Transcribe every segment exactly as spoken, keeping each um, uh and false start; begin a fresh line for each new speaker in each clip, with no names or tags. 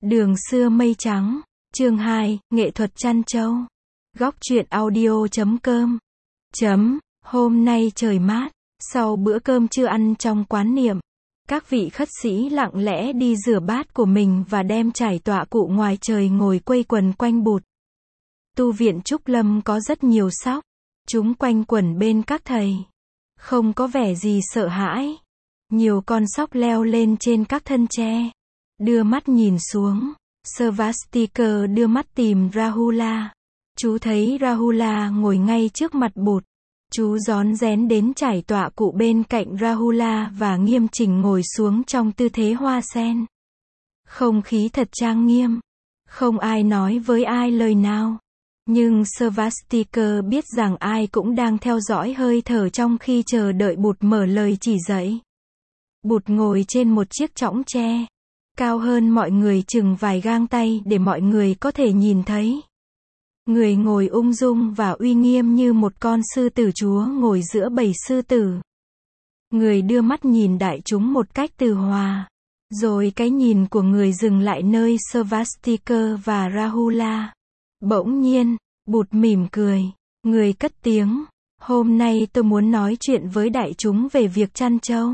Đường xưa mây trắng, chương hai, nghệ thuật chăn trâu. Góc truyện audio chấm com. Chấm, hôm nay trời mát, sau bữa cơm trưa ăn trong quán niệm, các vị khất sĩ lặng lẽ đi rửa bát của mình và đem trải tọa cụ ngoài trời ngồi quây quần quanh bụt. Tu viện Trúc Lâm có rất nhiều sóc, chúng quanh quẩn bên các thầy. Không có vẻ gì sợ hãi. Nhiều con sóc leo lên trên các thân tre, đưa mắt nhìn xuống. Svastikar đưa mắt tìm Rahula. Chú thấy Rahula ngồi ngay trước mặt bụt. Chú rón rén đến trải tọa cụ bên cạnh Rahula và nghiêm chỉnh ngồi xuống trong tư thế hoa sen. Không khí thật trang nghiêm. Không ai nói với ai lời nào. Nhưng Svastikar biết rằng ai cũng đang theo dõi hơi thở trong khi chờ đợi bụt mở lời chỉ dạy. Bụt ngồi trên một chiếc chõng tre, cao hơn mọi người chừng vài gang tay để mọi người có thể nhìn thấy. Người ngồi ung dung và uy nghiêm như một con sư tử chúa ngồi giữa bầy sư tử. Người đưa mắt nhìn đại chúng một cách từ hòa. Rồi cái nhìn của người dừng lại nơi Svastikar và Rahula. Bỗng nhiên, bụt mỉm cười. Người cất tiếng. Hôm nay tôi muốn nói chuyện với đại chúng về việc chăn trâu.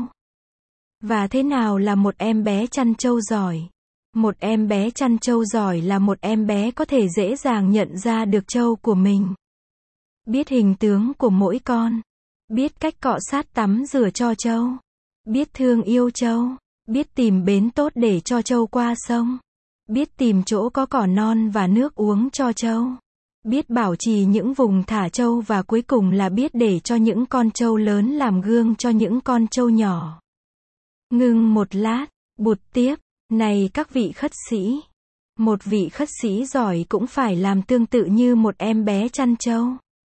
Và thế nào là một em bé chăn trâu giỏi? Một em bé chăn trâu giỏi là một em bé có thể dễ dàng nhận ra được trâu của mình. Biết hình tướng của mỗi con. Biết cách cọ sát tắm rửa cho trâu. Biết thương yêu trâu. Biết tìm bến tốt để cho trâu qua sông. Biết tìm chỗ có cỏ non và nước uống cho trâu. Biết bảo trì những vùng thả trâu và cuối cùng là biết để cho những con trâu lớn làm gương cho những con trâu nhỏ. Ngưng một lát, bụt tiếp, này các vị khất sĩ. Một vị khất sĩ giỏi cũng phải làm tương tự như một em bé chăn trâu.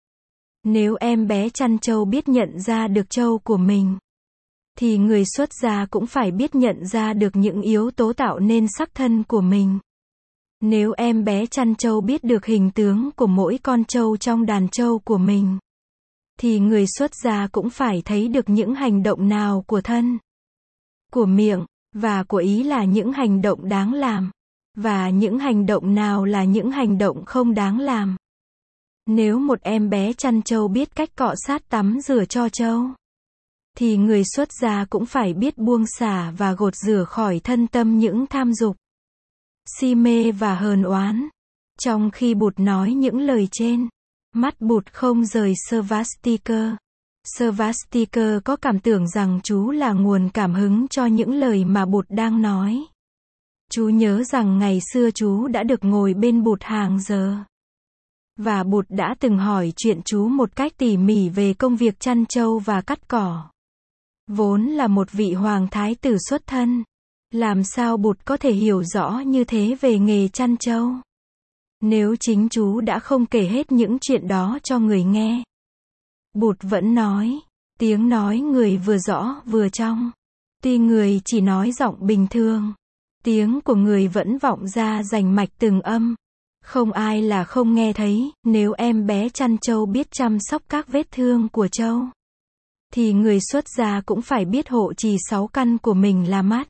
Nếu em bé chăn trâu biết nhận ra được trâu của mình, thì người xuất gia cũng phải biết nhận ra được những yếu tố tạo nên sắc thân của mình. Nếu em bé chăn trâu biết được hình tướng của mỗi con trâu trong đàn trâu của mình, thì người xuất gia cũng phải thấy được những hành động nào của thân, của miệng, và của ý là những hành động đáng làm, và những hành động nào là những hành động không đáng làm. Nếu một em bé chăn trâu biết cách cọ sát tắm rửa cho trâu, thì người xuất gia cũng phải biết buông xả và gột rửa khỏi thân tâm những tham dục, si mê và hờn oán. Trong khi bụt nói những lời trên, mắt bụt không rời Svastikar. Svastikar có cảm tưởng rằng chú là nguồn cảm hứng cho những lời mà bụt đang nói. Chú nhớ rằng ngày xưa chú đã được ngồi bên bụt hàng giờ. Và bụt đã từng hỏi chuyện chú một cách tỉ mỉ về công việc chăn trâu và cắt cỏ. Vốn là một vị hoàng thái tử xuất thân. Làm sao bụt có thể hiểu rõ như thế về nghề chăn trâu? Nếu chính chú đã không kể hết những chuyện đó cho người nghe. Bụt vẫn nói, tiếng nói người vừa rõ vừa trong. Tuy người chỉ nói giọng bình thường, tiếng của người vẫn vọng ra rành mạch từng âm. Không ai là không nghe thấy. Nếu em bé chăn trâu biết chăm sóc các vết thương của trâu, thì người xuất gia cũng phải biết hộ trì sáu căn của mình là mắt,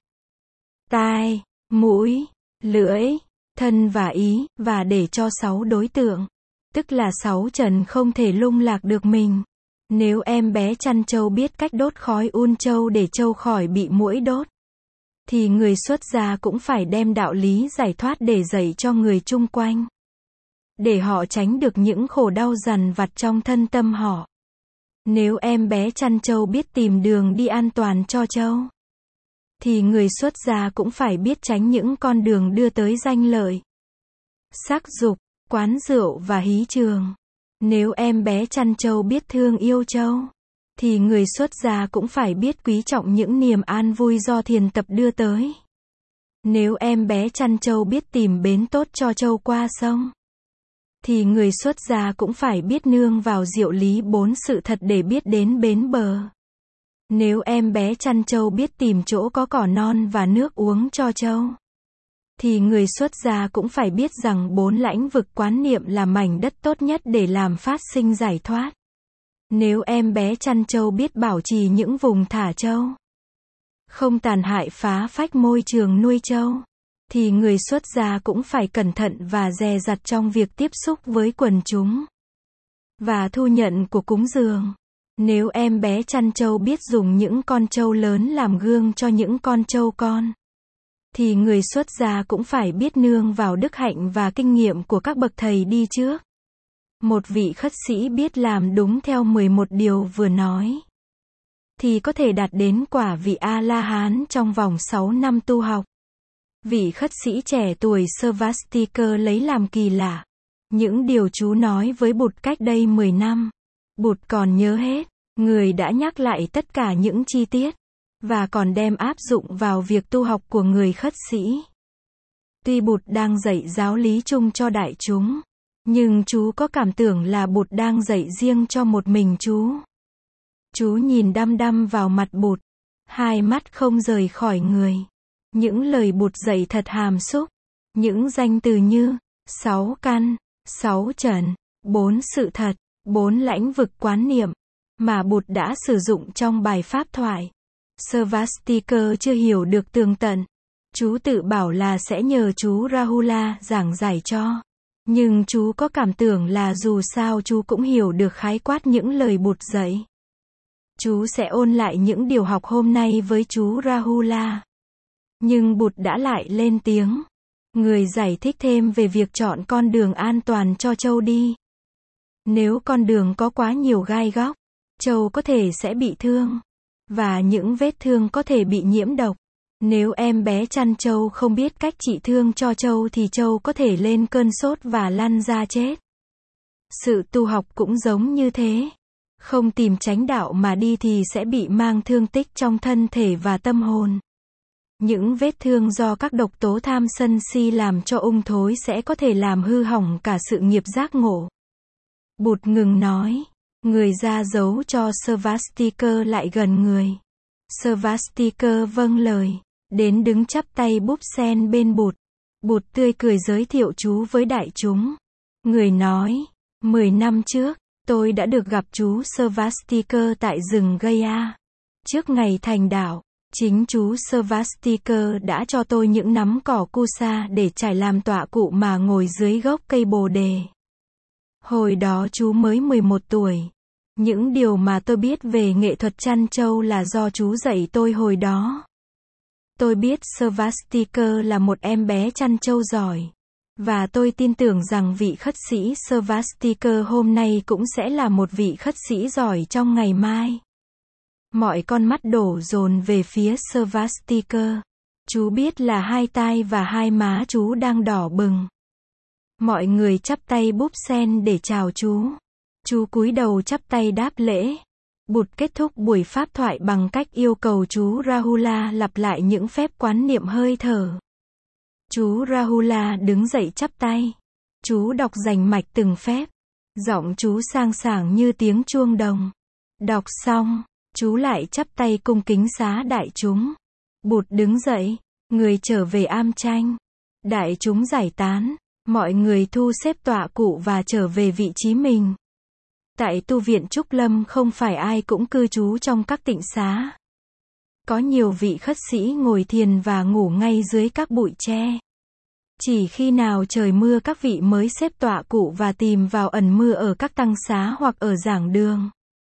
tai, mũi, lưỡi, thân và ý, và để cho sáu đối tượng, tức là sáu trần không thể lung lạc được mình. Nếu em bé chăn trâu biết cách đốt khói un trâu để trâu khỏi bị muỗi đốt, thì người xuất gia cũng phải đem đạo lý giải thoát để dạy cho người chung quanh, để họ tránh được những khổ đau dằn vặt trong thân tâm họ. Nếu em bé chăn trâu biết tìm đường đi an toàn cho trâu, thì người xuất gia cũng phải biết tránh những con đường đưa tới danh lợi, sắc dục, quán rượu và hí trường. Nếu em bé chăn trâu biết thương yêu trâu, thì người xuất gia cũng phải biết quý trọng những niềm an vui do thiền tập đưa tới. Nếu em bé chăn trâu biết tìm bến tốt cho trâu qua sông, thì người xuất gia cũng phải biết nương vào diệu lý bốn sự thật để biết đến bến bờ. Nếu em bé chăn trâu biết tìm chỗ có cỏ non và nước uống cho trâu, thì người xuất gia cũng phải biết rằng bốn lãnh vực quán niệm là mảnh đất tốt nhất để làm phát sinh giải thoát. Nếu em bé chăn trâu biết bảo trì những vùng thả trâu, không tàn hại phá phách môi trường nuôi trâu, thì người xuất gia cũng phải cẩn thận và dè dặt trong việc tiếp xúc với quần chúng và thu nhận của cúng dường. Nếu em bé chăn trâu biết dùng những con trâu lớn làm gương cho những con trâu con, thì người xuất gia cũng phải biết nương vào đức hạnh và kinh nghiệm của các bậc thầy đi trước. Một vị khất sĩ biết làm đúng theo mười một điều vừa nói, thì có thể đạt đến quả vị A-la-hán trong vòng sáu năm tu học. Vị khất sĩ trẻ tuổi Svastikar lấy làm kỳ lạ những điều chú nói với Bụt cách đây mười năm. Bụt còn nhớ hết, người đã nhắc lại tất cả những chi tiết, và còn đem áp dụng vào việc tu học của người khất sĩ. Tuy Bụt đang dạy giáo lý chung cho đại chúng, nhưng chú có cảm tưởng là Bụt đang dạy riêng cho một mình chú. Chú nhìn đăm đăm vào mặt Bụt, hai mắt không rời khỏi người. Những lời Bụt dạy thật hàm xúc. Những danh từ như sáu căn, sáu trần, bốn sự thật, bốn lãnh vực quán niệm mà Bụt đã sử dụng trong bài pháp thoại, Svastikar chưa hiểu được tường tận. Chú tự bảo là sẽ nhờ chú Rahula giảng giải cho. Nhưng chú có cảm tưởng là dù sao chú cũng hiểu được khái quát những lời Bụt dạy. Chú sẽ ôn lại những điều học hôm nay với chú Rahula. Nhưng Bụt đã lại lên tiếng. Người giải thích thêm về việc chọn con đường an toàn cho trâu đi. Nếu con đường có quá nhiều gai góc, trâu có thể sẽ bị thương. Và những vết thương có thể bị nhiễm độc. Nếu em bé chăn trâu không biết cách trị thương cho trâu thì trâu có thể lên cơn sốt và lăn ra chết. Sự tu học cũng giống như thế. Không tìm chánh đạo mà đi thì sẽ bị mang thương tích trong thân thể và tâm hồn. Những vết thương do các độc tố tham sân si làm cho ung thối sẽ có thể làm hư hỏng cả sự nghiệp giác ngộ. Bụt ngừng nói. Người ra dấu cho Svastikar lại gần người. Svastikar vâng lời. Đến đứng chắp tay búp sen bên Bụt. Bụt tươi cười giới thiệu chú với đại chúng. Người nói, mười năm trước, tôi đã được gặp chú Svastikar tại rừng Gaya. Trước ngày thành đạo, chính chú Svastikar đã cho tôi những nắm cỏ kusa để trải làm tọa cụ mà ngồi dưới gốc cây bồ đề. Hồi đó chú mới mười một tuổi. Những điều mà tôi biết về nghệ thuật chăn trâu là do chú dạy tôi hồi đó. Tôi biết Svastikar là một em bé chăn trâu giỏi. Và tôi tin tưởng rằng vị khất sĩ Svastikar hôm nay cũng sẽ là một vị khất sĩ giỏi trong ngày mai. Mọi con mắt đổ dồn về phía Svastikar. Chú biết là hai tai và hai má chú đang đỏ bừng. Mọi người chắp tay búp sen để chào chú. Chú cúi đầu chắp tay đáp lễ. Bụt kết thúc buổi pháp thoại bằng cách yêu cầu chú Rahula lặp lại những phép quán niệm hơi thở. Chú Rahula đứng dậy chắp tay. Chú đọc rành mạch từng phép. Giọng chú sang sảng như tiếng chuông đồng. Đọc xong, chú lại chắp tay cung kính xá đại chúng. Bụt đứng dậy, người trở về am tranh. Đại chúng giải tán, mọi người thu xếp tọa cụ và trở về vị trí mình. Tại tu viện Trúc Lâm không phải ai cũng cư trú trong các tịnh xá. Có nhiều vị khất sĩ ngồi thiền và ngủ ngay dưới các bụi tre. Chỉ khi nào trời mưa các vị mới xếp tọa cụ và tìm vào ẩn mưa ở các tăng xá hoặc ở giảng đường.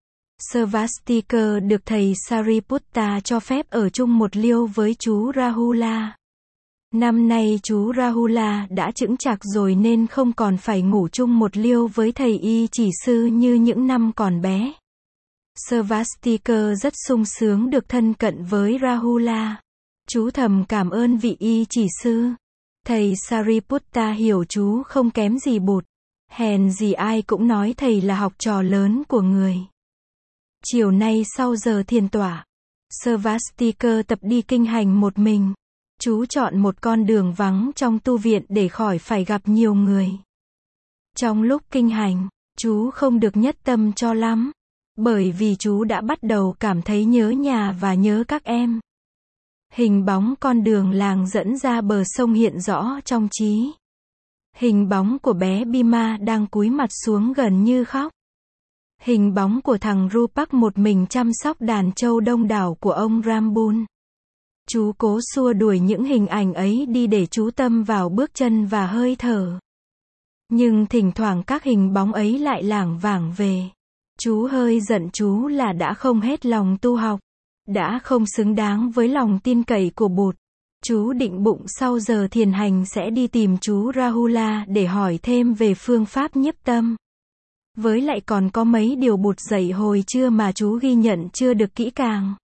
Svastikar được thầy Sariputta cho phép ở chung một liêu với chú Rahula. Năm nay chú Rahula đã chững chạc rồi nên không còn phải ngủ chung một liêu với thầy y chỉ sư như những năm còn bé. Svastikar rất sung sướng được thân cận với Rahula. Chú thầm cảm ơn vị y chỉ sư. Thầy Sariputta hiểu chú không kém gì Bụt. Hèn gì ai cũng nói thầy là học trò lớn của người. Chiều nay sau giờ thiền tọa, Svastikar tập đi kinh hành một mình. Chú chọn một con đường vắng trong tu viện để khỏi phải gặp nhiều người. Trong lúc kinh hành, chú không được nhất tâm cho lắm, bởi vì chú đã bắt đầu cảm thấy nhớ nhà và nhớ các em. Hình bóng con đường làng dẫn ra bờ sông hiện rõ trong trí. Hình bóng của bé Bhima đang cúi mặt xuống gần như khóc. Hình bóng của thằng Rupak một mình chăm sóc đàn trâu đông đảo của ông Rambun. Chú cố xua đuổi những hình ảnh ấy đi để chú tâm vào bước chân và hơi thở. Nhưng thỉnh thoảng các hình bóng ấy lại lảng vảng về. Chú hơi giận chú là đã không hết lòng tu học, đã không xứng đáng với lòng tin cậy của Bụt. Chú định bụng sau giờ thiền hành sẽ đi tìm chú Rahula để hỏi thêm về phương pháp nhiếp tâm. Với lại còn có mấy điều Bụt dạy hồi trưa mà chú ghi nhận chưa được kỹ càng.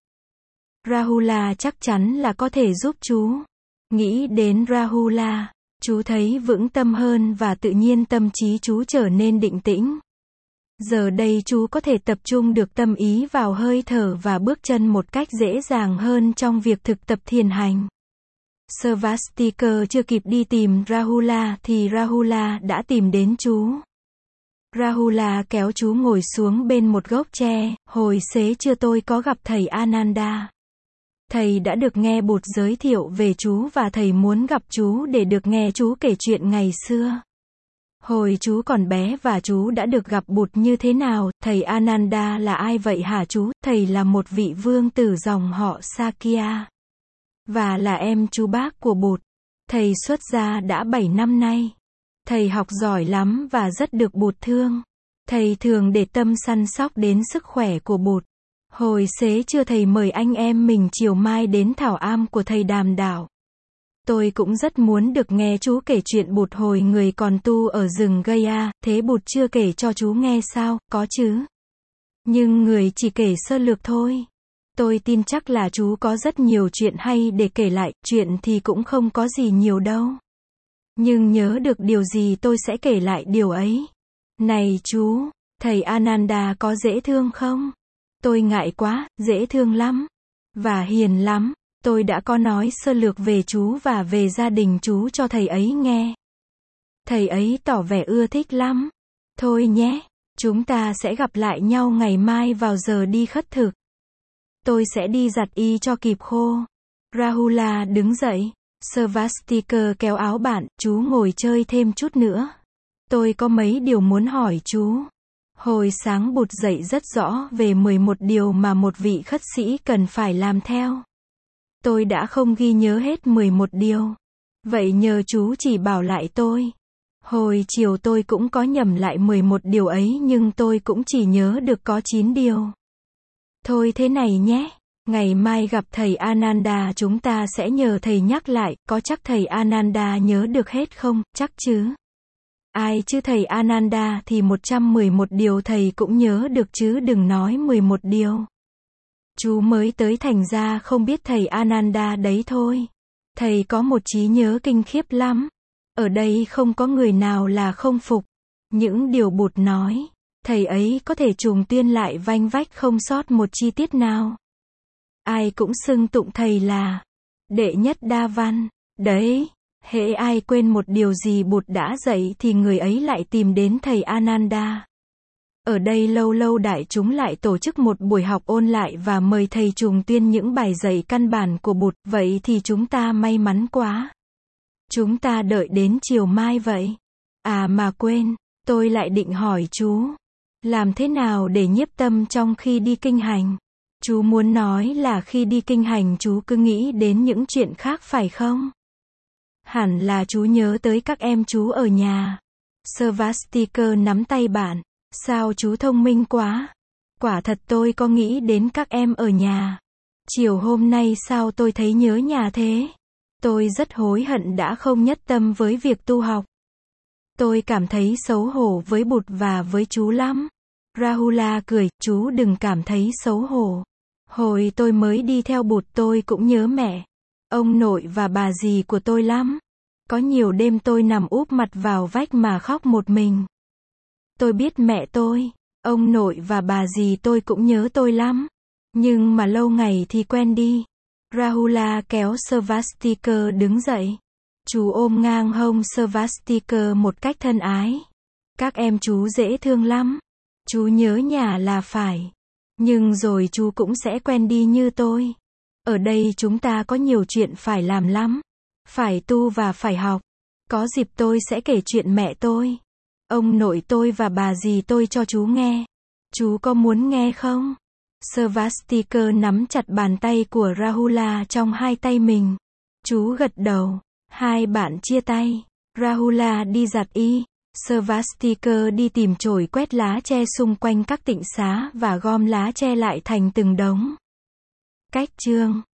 Rahula chắc chắn là có thể giúp chú. Nghĩ đến Rahula, chú thấy vững tâm hơn và tự nhiên tâm trí chú trở nên định tĩnh. Giờ đây chú có thể tập trung được tâm ý vào hơi thở và bước chân một cách dễ dàng hơn trong việc thực tập thiền hành. Svastikar chưa kịp đi tìm Rahula thì Rahula đã tìm đến chú. Rahula kéo chú ngồi xuống bên một gốc tre. Hồi xế trưa tôi có gặp thầy Ananda. Thầy đã được nghe Bụt giới thiệu về chú và thầy muốn gặp chú để được nghe chú kể chuyện ngày xưa. Hồi chú còn bé và chú đã được gặp Bụt như thế nào? Thầy Ananda là ai vậy hả chú? Thầy là một vị vương tử dòng họ Sakya. Và là em chú bác của Bụt. Thầy xuất gia đã bảy năm nay. Thầy học giỏi lắm và rất được Bụt thương. Thầy thường để tâm săn sóc đến sức khỏe của Bụt. Hồi xế trưa thầy mời anh em mình chiều mai đến thảo am của thầy đàm đạo. Tôi cũng rất muốn được nghe chú kể chuyện Bụt hồi người còn tu ở rừng Gaya, thế Bụt chưa kể cho chú nghe sao? Có chứ. Nhưng người chỉ kể sơ lược thôi. Tôi tin chắc là chú có rất nhiều chuyện hay để kể lại, chuyện thì cũng không có gì nhiều đâu. Nhưng nhớ được điều gì tôi sẽ kể lại điều ấy. Này chú, thầy Ananda có dễ thương không? Tôi ngại quá, dễ thương lắm. Và hiền lắm. Tôi đã có nói sơ lược về chú và về gia đình chú cho thầy ấy nghe. Thầy ấy tỏ vẻ ưa thích lắm. Thôi nhé, chúng ta sẽ gặp lại nhau ngày mai vào giờ đi khất thực. Tôi sẽ đi giặt y cho kịp khô. Rahula đứng dậy. Svastikar kéo áo bạn, chú ngồi chơi thêm chút nữa. Tôi có mấy điều muốn hỏi chú. Hồi sáng Bụt dạy rất rõ về mười một điều mà một vị khất sĩ cần phải làm theo. Tôi đã không ghi nhớ hết mười một điều. Vậy nhờ chú chỉ bảo lại tôi. Hồi chiều tôi cũng có nhẩm lại mười một điều ấy nhưng tôi cũng chỉ nhớ được có chín điều. Thôi thế này nhé. Ngày mai gặp thầy Ananda chúng ta sẽ nhờ thầy nhắc lại, có chắc thầy Ananda nhớ được hết không? Chắc chứ. Ai chứ thầy Ananda thì một trăm mười một điều thầy cũng nhớ được chứ đừng nói mười một điều. Chú mới tới thành ra không biết thầy Ananda đấy thôi. Thầy có một trí nhớ kinh khiếp lắm. Ở đây không có người nào là không phục. Những điều Bụt nói, thầy ấy có thể trùng tuyên lại vanh vách không sót một chi tiết nào. Ai cũng xưng tụng thầy là đệ nhất đa văn. Đấy, hễ ai quên một điều gì Bụt đã dạy thì người ấy lại tìm đến thầy Ananda. Ở đây lâu lâu đại chúng lại tổ chức một buổi học ôn lại và mời thầy trùng tuyên những bài dạy căn bản của Bụt, vậy thì chúng ta may mắn quá. Chúng ta đợi đến chiều mai vậy. À mà quên, tôi lại định hỏi chú, làm thế nào để nhiếp tâm trong khi đi kinh hành? Chú muốn nói là khi đi kinh hành chú cứ nghĩ đến những chuyện khác phải không? Hẳn là chú nhớ tới các em chú ở nhà. Svastikar nắm tay bạn. Sao chú thông minh quá? Quả thật tôi có nghĩ đến các em ở nhà. Chiều hôm nay sao tôi thấy nhớ nhà thế? Tôi rất hối hận đã không nhất tâm với việc tu học. Tôi cảm thấy xấu hổ với Bụt và với chú lắm. Rahula cười, chú đừng cảm thấy xấu hổ. Hồi tôi mới đi theo Bụt tôi cũng nhớ mẹ, ông nội và bà dì của tôi lắm. Có nhiều đêm tôi nằm úp mặt vào vách mà khóc một mình. Tôi biết mẹ tôi, ông nội và bà dì tôi cũng nhớ tôi lắm. Nhưng mà lâu ngày thì quen đi. Rahula kéo Svastikar đứng dậy. Chú ôm ngang hông Svastikar một cách thân ái. Các em chú dễ thương lắm. Chú nhớ nhà là phải. Nhưng rồi chú cũng sẽ quen đi như tôi. Ở đây chúng ta có nhiều chuyện phải làm lắm. Phải tu và phải học. Có dịp tôi sẽ kể chuyện mẹ tôi, ông nội tôi và bà dì tôi cho chú nghe. Chú có muốn nghe không? Svastikar nắm chặt bàn tay của Rahula trong hai tay mình. Chú gật đầu. Hai bạn chia tay. Rahula đi giặt y. Svastikar đi tìm chổi quét lá tre xung quanh các tịnh xá và gom lá tre lại thành từng đống. Cách chương